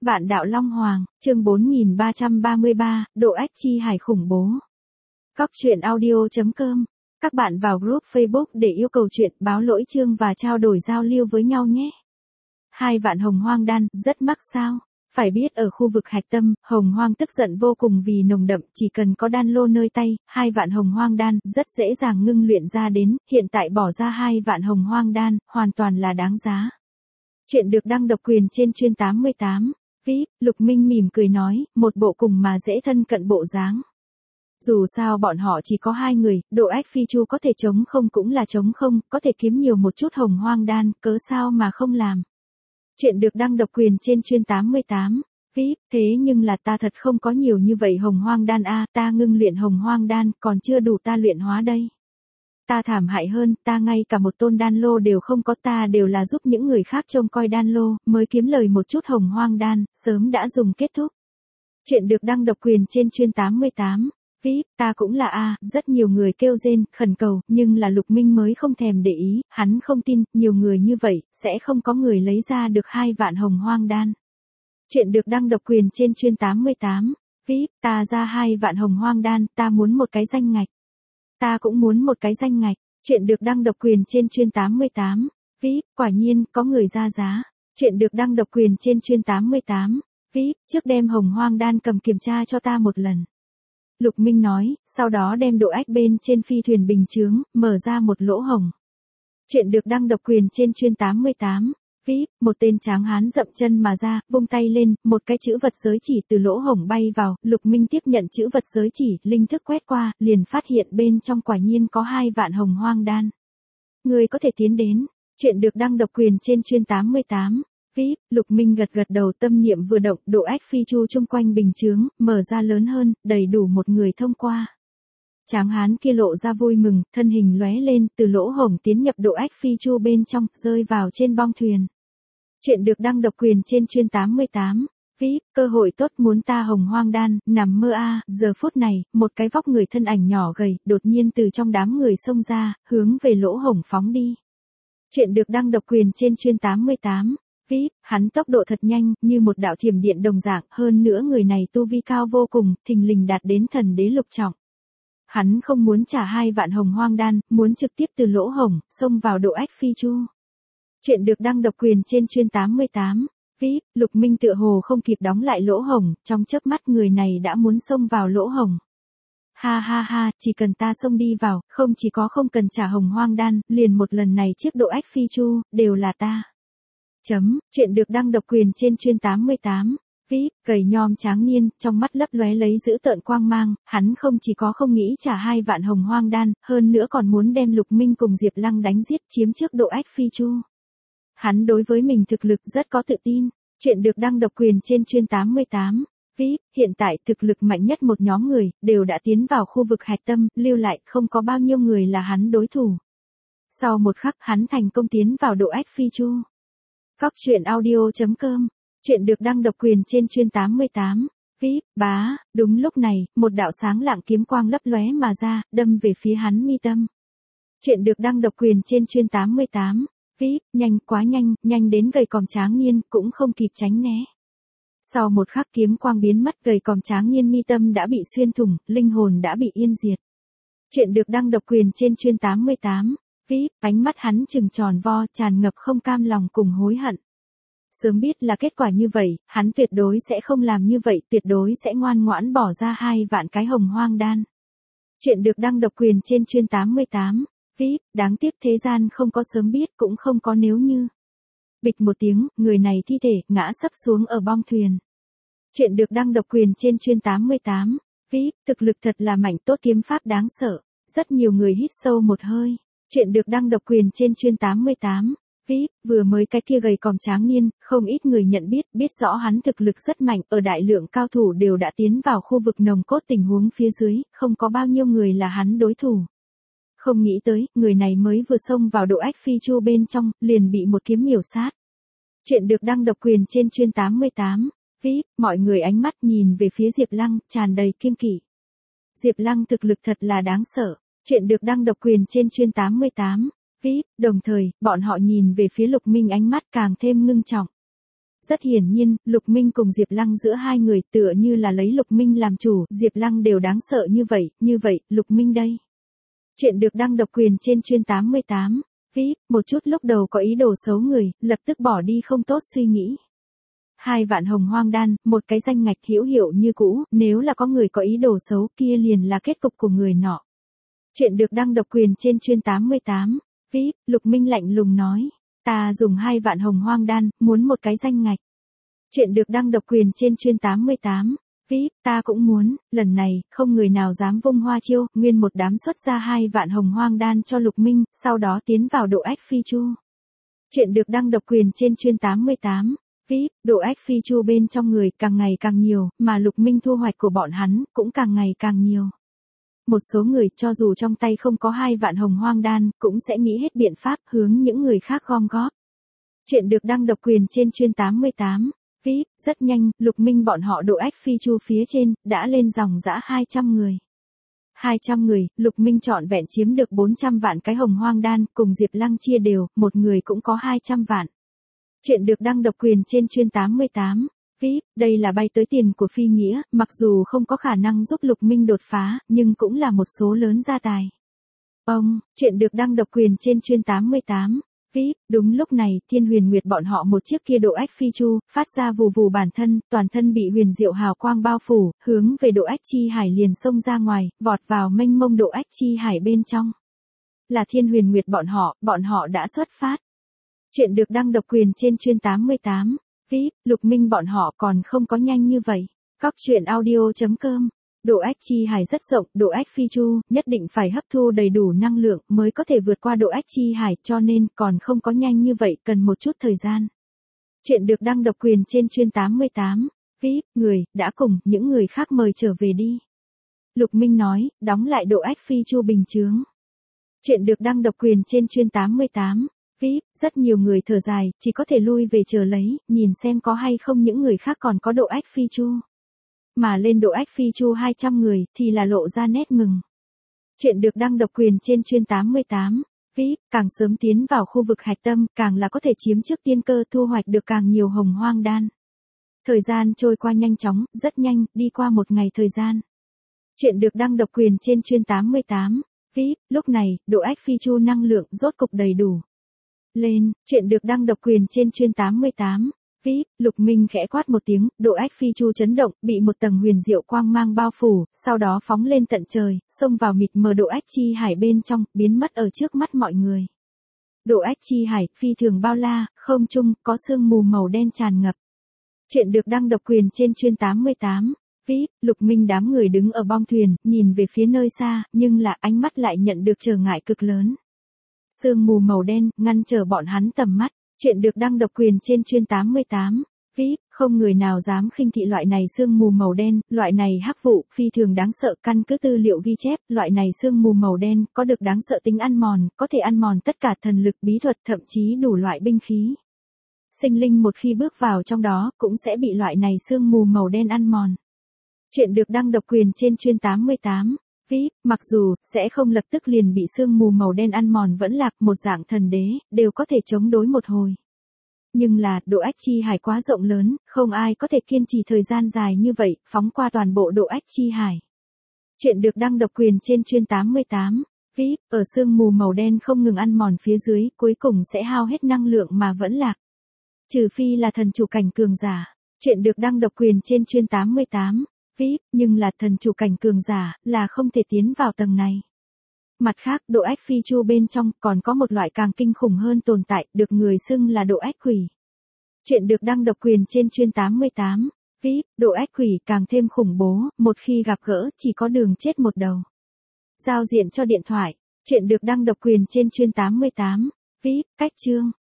Vạn đạo Long Hoàng, chương 4333, độ ách chi hải khủng bố. Cóc truyện audio.com. Các bạn vào group Facebook để yêu cầu chuyện, báo lỗi chương và trao đổi giao lưu với nhau nhé. 2 vạn hồng hoang đan, rất mắc sao? Phải biết ở khu vực hạch tâm, hồng hoang tức giận vô cùng vì nồng đậm, chỉ cần có đan lô nơi tay, 2 vạn hồng hoang đan rất dễ dàng ngưng luyện ra đến, hiện tại bỏ ra 2 vạn hồng hoang đan, hoàn toàn là đáng giá. Chuyện được đăng độc quyền trên chuyên 88. VIP, Lục Minh mỉm cười nói, một bộ cùng mà dễ thân cận bộ dáng. Dù sao bọn họ chỉ có 2 người, độ ách phi chu có thể chống không cũng là chống không, có thể kiếm nhiều một chút hồng hoang đan, cớ sao mà không làm. Chuyện được đăng độc quyền trên chuyên 88. VIP, thế nhưng là ta thật không có nhiều như vậy hồng hoang đan a, ta ngưng luyện hồng hoang đan, còn chưa đủ ta luyện hóa đây. Ta thảm hại hơn, ta ngay cả một tôn đan lô đều không có, ta đều là giúp những người khác trông coi đan lô, mới kiếm lời một chút hồng hoang đan, sớm đã dùng kết thúc. Chuyện được đăng độc quyền trên chuyên 88. VIP, ta cũng là a, rất nhiều người kêu rên, khẩn cầu, nhưng là Lục Minh mới không thèm để ý, hắn không tin, nhiều người như vậy, sẽ không có người lấy ra được 2 vạn hồng hoang đan. Chuyện được đăng độc quyền trên chuyên 88. VIP, ta ra 2 vạn hồng hoang đan, ta muốn một cái danh ngạch. Ta cũng muốn một cái danh ngạch. Chuyện được đăng độc quyền trên chuyên 88. VIP, quả nhiên, có người ra giá. Chuyện được đăng độc quyền trên chuyên 88. VIP, trước đem hồng hoang đan cầm kiểm tra cho ta một lần. Lục Minh nói, sau đó đem độ ách bên trên phi thuyền bình chướng, mở ra một lỗ hồng. Chuyện được đăng độc quyền trên chuyên 88. VIP, một tên tráng hán dậm chân mà ra, vung tay lên, một cái chữ vật giới chỉ từ lỗ hổng bay vào, Lục Minh tiếp nhận chữ vật giới chỉ, linh thức quét qua, liền phát hiện bên trong quả nhiên có 2 vạn hồng hoang đan. Người có thể tiến đến. Chuyện được đăng độc quyền trên chuyên 88. VIP, Lục Minh gật gật đầu, tâm niệm vừa động, độ ách phi chu chung quanh bình chướng, mở ra lớn hơn, đầy đủ một người thông qua. Tráng hán kia lộ ra vui mừng, thân hình lóe lên, từ lỗ hổng tiến nhập độ ách phi chu bên trong, rơi vào trên bong thuyền. Chuyện được đăng độc quyền trên chuyên 88. VIP, cơ hội tốt muốn ta hồng hoang đan, nằm mơ a, giờ phút này, một cái vóc người thân ảnh nhỏ gầy, đột nhiên từ trong đám người xông ra, hướng về lỗ hổng phóng đi. Chuyện được đăng độc quyền trên chuyên 88. VIP, hắn tốc độ thật nhanh, như một đạo thiểm điện đồng dạng, hơn nữa người này tu vi cao vô cùng, thình lình đạt đến thần đế lục trọng. Hắn không muốn trả 2 vạn hồng hoang đan, muốn trực tiếp từ lỗ hổng, xông vào độ ách phi chu. Chuyện được đăng độc quyền trên chuyên 88. VIP, Lục Minh tựa hồ không kịp đóng lại lỗ hổng, trong chớp mắt người này đã muốn xông vào lỗ hổng. Ha ha ha, chỉ cần ta xông đi vào, không chỉ có không cần trả hồng hoang đan, liền một lần này chiếc độ ách phi chu, đều là ta. Chuyện được đăng độc quyền trên chuyên 88. VIP, gầy nhom tráng niên, trong mắt lấp lóe lấy dữ tợn quang mang, hắn không chỉ có không nghĩ trả 2 vạn hồng hoang đan, hơn nữa còn muốn đem Lục Minh cùng Diệp Lăng đánh giết chiếm trước độ ách phi chu. Hắn đối với mình thực lực rất có tự tin. Chuyện được đăng độc quyền trên chuyên 88. VIP, hiện tại thực lực mạnh nhất một nhóm người, đều đã tiến vào khu vực hạch tâm, lưu lại không có bao nhiêu người là hắn đối thủ. Sau một khắc hắn thành công tiến vào độ ách phi chu. Cóc truyện audio.com. Chuyện được đăng độc quyền trên chuyên 88. VIP, bá, đúng lúc này, một đạo sáng lạng kiếm quang lấp lóe mà ra, đâm về phía hắn mi tâm. Chuyện được đăng độc quyền trên chuyên 88. VIP, nhanh quá nhanh, nhanh đến gầy còm tráng niên, cũng không kịp tránh né. Sau một khắc kiếm quang biến mất, gầy còm tráng niên mi tâm đã bị xuyên thủng, linh hồn đã bị yên diệt. Chuyện được đăng độc quyền trên chuyên 88. VIP, ánh mắt hắn trừng tròn vo, tràn ngập không cam lòng cùng hối hận. Sớm biết là kết quả như vậy, hắn tuyệt đối sẽ không làm như vậy, tuyệt đối sẽ ngoan ngoãn bỏ ra 2 vạn cái hồng hoang đan. Chuyện được đăng độc quyền trên chuyên 88. VIP, đáng tiếc thế gian không có sớm biết, cũng không có nếu như. Bịch một tiếng, người này thi thể, ngã sấp xuống ở bong thuyền. Chuyện được đăng độc quyền trên chuyên 88. VIP, thực lực thật là mạnh, tốt kiếm pháp đáng sợ. Rất nhiều người hít sâu một hơi. Chuyện được đăng độc quyền trên chuyên 88. VIP, vừa mới cái kia gầy còm tráng niên, không ít người nhận biết rõ hắn thực lực rất mạnh, ở đại lượng cao thủ đều đã tiến vào khu vực nồng cốt, tình huống phía dưới, không có bao nhiêu người là hắn đối thủ. Không nghĩ tới, người này mới vừa xông vào độ ách phi chu bên trong, liền bị một kiếm miểu sát. Chuyện được đăng độc quyền trên chuyên 88. VIP, mọi người ánh mắt nhìn về phía Diệp Lăng, tràn đầy kiêng kỵ. Diệp Lăng thực lực thật là đáng sợ. Chuyện được đăng độc quyền trên chuyên 88. VIP, đồng thời, bọn họ nhìn về phía Lục Minh ánh mắt càng thêm ngưng trọng. Rất hiển nhiên, Lục Minh cùng Diệp Lăng giữa hai người tựa như là lấy Lục Minh làm chủ, Diệp Lăng đều đáng sợ như vậy, Lục Minh đây. Chuyện được đăng độc quyền trên chuyên 88. VIP, một chút lúc đầu có ý đồ xấu người, lập tức bỏ đi không tốt suy nghĩ. 2 vạn hồng hoang đan, một cái danh ngạch hữu hiệu như cũ, nếu là có người có ý đồ xấu kia liền là kết cục của người nọ. Chuyện được đăng độc quyền trên chuyên 88. VIP, Lục Minh lạnh lùng nói. Ta dùng 2 vạn hồng hoang đan, muốn một cái danh ngạch. Chuyện được đăng độc quyền trên chuyên 88. VIP, ta cũng muốn, lần này, không người nào dám vung hoa chiêu, nguyên một đám xuất ra 2 vạn hồng hoang đan cho Lục Minh, sau đó tiến vào độ ách phi chu. Chuyện được đăng độc quyền trên chuyên 88. VIP, độ ách phi chu bên trong người càng ngày càng nhiều, mà Lục Minh thu hoạch của bọn hắn cũng càng ngày càng nhiều. Một số người cho dù trong tay không có 2 vạn hồng hoang đan, cũng sẽ nghĩ hết biện pháp hướng những người khác gom góp. Chuyện được đăng độc quyền trên chuyên 88. VIP, rất nhanh, Lục Minh bọn họ độ ách phi chu phía trên, đã lên dòng dã 200 người. 200 người, Lục Minh trọn vẹn chiếm được 400 vạn cái hồng hoang đan, cùng Diệp Lăng chia đều, một người cũng có 200 vạn. Chuyện được đăng độc quyền trên chuyên 88. VIP, đây là bay tới tiền của phi nghĩa, mặc dù không có khả năng giúp Lục Minh đột phá, nhưng cũng là một số lớn gia tài. Chuyện được đăng độc quyền trên chuyên 88. VIP, đúng lúc này, Thiên Huyền Nguyệt bọn họ một chiếc kia độ ách phi chu, phát ra vù vù bản thân, toàn thân bị huyền diệu hào quang bao phủ, hướng về độ ách chi hải liền xông ra ngoài, vọt vào mênh mông độ ách chi hải bên trong. Là Thiên Huyền Nguyệt bọn họ đã xuất phát. Chuyện được đăng độc quyền trên chuyên 88. VIP, Lục Minh bọn họ còn không có nhanh như vậy. Các truyện audio.com. Độ ách chi hải rất rộng, độ ách phi chu, nhất định phải hấp thu đầy đủ năng lượng mới có thể vượt qua độ ách chi hải, cho nên còn không có nhanh như vậy, cần một chút thời gian. Chuyện được đăng độc quyền trên chuyên 88. VIP, người, đã cùng những người khác mời trở về đi. Lục Minh nói, đóng lại độ ách phi chu bình chướng. Chuyện được đăng độc quyền trên chuyên 88. VIP, rất nhiều người thở dài, chỉ có thể lui về chờ lấy, nhìn xem có hay không những người khác còn có độ ách phi chu. Mà lên độ ách phi chu 200 người, thì là lộ ra nét mừng. Chuyện được đăng độc quyền trên chuyên 88. VIP, càng sớm tiến vào khu vực hạch tâm, càng là có thể chiếm trước tiên cơ thu hoạch được càng nhiều hồng hoang đan. Thời gian trôi qua nhanh chóng, rất nhanh, đi qua một ngày thời gian. Chuyện được đăng độc quyền trên chuyên 88. VIP, lúc này, độ ách phi chu năng lượng rốt cục đầy đủ. Lên, chuyện được đăng độc quyền trên chuyên 88. VIP, Lục Minh khẽ quát một tiếng, độ ách phi chu chấn động, bị một tầng huyền diệu quang mang bao phủ, sau đó phóng lên tận trời, xông vào mịt mờ độ ách chi hải bên trong, biến mất ở trước mắt mọi người. Độ ách chi hải, phi thường bao la, không trung, có sương mù màu đen tràn ngập. Chuyện được đăng độc quyền trên chuyên 88. VIP, Lục Minh đám người đứng ở bong thuyền, nhìn về phía nơi xa, nhưng là ánh mắt lại nhận được trở ngại cực lớn. Sương mù màu đen, ngăn trở bọn hắn tầm mắt. Chuyện được đăng độc quyền trên chuyên 88. VIP, không người nào dám khinh thị loại này sương mù màu đen, loại này hắc vụ, phi thường đáng sợ, căn cứ tư liệu ghi chép, loại này sương mù màu đen, có được đáng sợ tính ăn mòn, có thể ăn mòn tất cả thần lực bí thuật, thậm chí đủ loại binh khí. Sinh linh một khi bước vào trong đó, cũng sẽ bị loại này sương mù màu đen ăn mòn. Chuyện được đăng độc quyền trên chuyên 88. VIP, mặc dù, sẽ không lập tức liền bị sương mù màu đen ăn mòn vẫn lạc một dạng thần đế, đều có thể chống đối một hồi. Nhưng là, độ ách chi hải quá rộng lớn, không ai có thể kiên trì thời gian dài như vậy, phóng qua toàn bộ độ ách chi hải. Chuyện được đăng độc quyền trên chuyên 88. VIP, ở sương mù màu đen không ngừng ăn mòn phía dưới, cuối cùng sẽ hao hết năng lượng mà vẫn lạc. Trừ phi là thần chủ cảnh cường giả. Chuyện được đăng độc quyền trên chuyên 88. VIP, nhưng là thần chủ cảnh cường giả, là không thể tiến vào tầng này. Mặt khác, độ ách phi chu bên trong còn có một loại càng kinh khủng hơn tồn tại, được người xưng là độ ách quỷ. Chuyện được đăng độc quyền trên chuyên 88. VIP, độ ách quỷ càng thêm khủng bố, một khi gặp gỡ, chỉ có đường chết một đầu. Giao diện cho điện thoại. Chuyện được đăng độc quyền trên chuyên 88. VIP, cách chương.